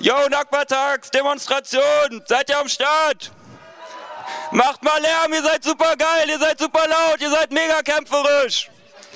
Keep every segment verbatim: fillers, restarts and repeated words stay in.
Yo, Nakba-Tags, Demonstration, seid ihr am Start? Macht mal Lärm, ihr seid super geil, ihr seid super laut, ihr seid mega kämpferisch.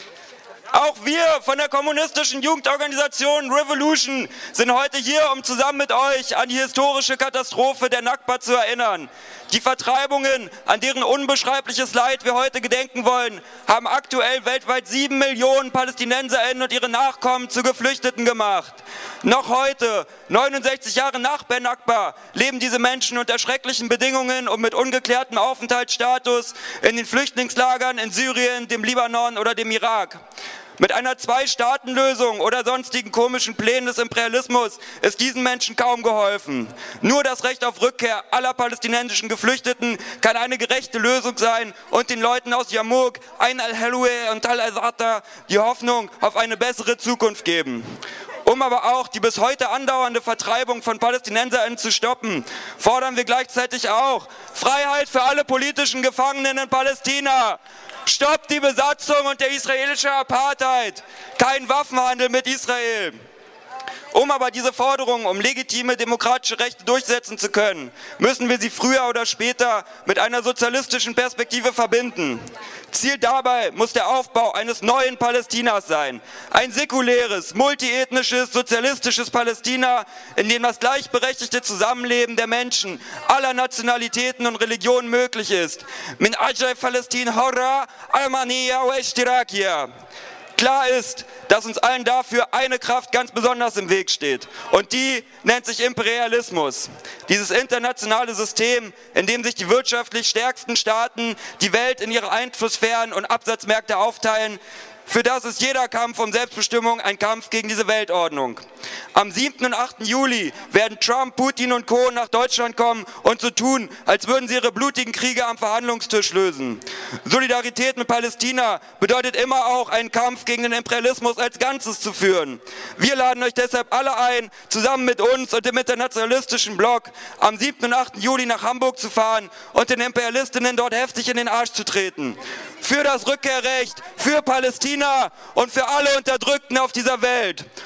Auch wir von der kommunistischen Jugendorganisation Revolution sind heute hier, um zusammen mit euch an die historische Katastrophe der Nakba zu erinnern. Die Vertreibungen, an deren unbeschreibliches Leid wir heute gedenken wollen, haben aktuell weltweit sieben Millionen PalästinenserInnen und ihre Nachkommen zu Geflüchteten gemacht. Noch heute, neunundsechzig Jahre nach der Nakba, leben diese Menschen unter schrecklichen Bedingungen und mit ungeklärtem Aufenthaltsstatus in den Flüchtlingslagern in Syrien, dem Libanon oder dem Irak. Mit einer Zwei-Staaten-Lösung oder sonstigen komischen Plänen des Imperialismus ist diesen Menschen kaum geholfen. Nur das Recht auf Rückkehr aller palästinensischen Geflüchteten kann eine gerechte Lösung sein und den Leuten aus Yarmouk, Ain al-Helwe und Tal al-Zata die Hoffnung auf eine bessere Zukunft geben. Um aber auch die bis heute andauernde Vertreibung von PalästinenserInnen zu stoppen, fordern wir gleichzeitig auch Freiheit für alle politischen Gefangenen in Palästina. Stoppt die Besatzung und der israelische Apartheid. Kein Waffenhandel mit Israel. Um aber diese Forderungen um legitime demokratische Rechte durchsetzen zu können, müssen wir sie früher oder später mit einer sozialistischen Perspektive verbinden. Ziel dabei muss der Aufbau eines neuen Palästinas sein. Ein säkuläres, multiethnisches, sozialistisches Palästina, in dem das gleichberechtigte Zusammenleben der Menschen aller Nationalitäten und Religionen möglich ist. Min ajay Palästin horra, almaniya wa ishtirakiya. Klar ist, dass uns allen dafür eine Kraft ganz besonders im Weg steht. Und die nennt sich Imperialismus. Dieses internationale System, in dem sich die wirtschaftlich stärksten Staaten die Welt in ihre Einflusssphären und Absatzmärkte aufteilen, für das ist jeder Kampf um Selbstbestimmung ein Kampf gegen diese Weltordnung. Am siebten und achten Juli werden Trump, Putin und Co. nach Deutschland kommen und so tun, als würden sie ihre blutigen Kriege am Verhandlungstisch lösen. Solidarität mit Palästina bedeutet immer auch, einen Kampf gegen den Imperialismus als Ganzes zu führen. Wir laden euch deshalb alle ein, zusammen mit uns und dem internationalistischen Block am siebten und achten Juli nach Hamburg zu fahren und den Imperialistinnen dort heftig in den Arsch zu treten. Für das Rückkehrrecht, für Palästina und für alle Unterdrückten auf dieser Welt.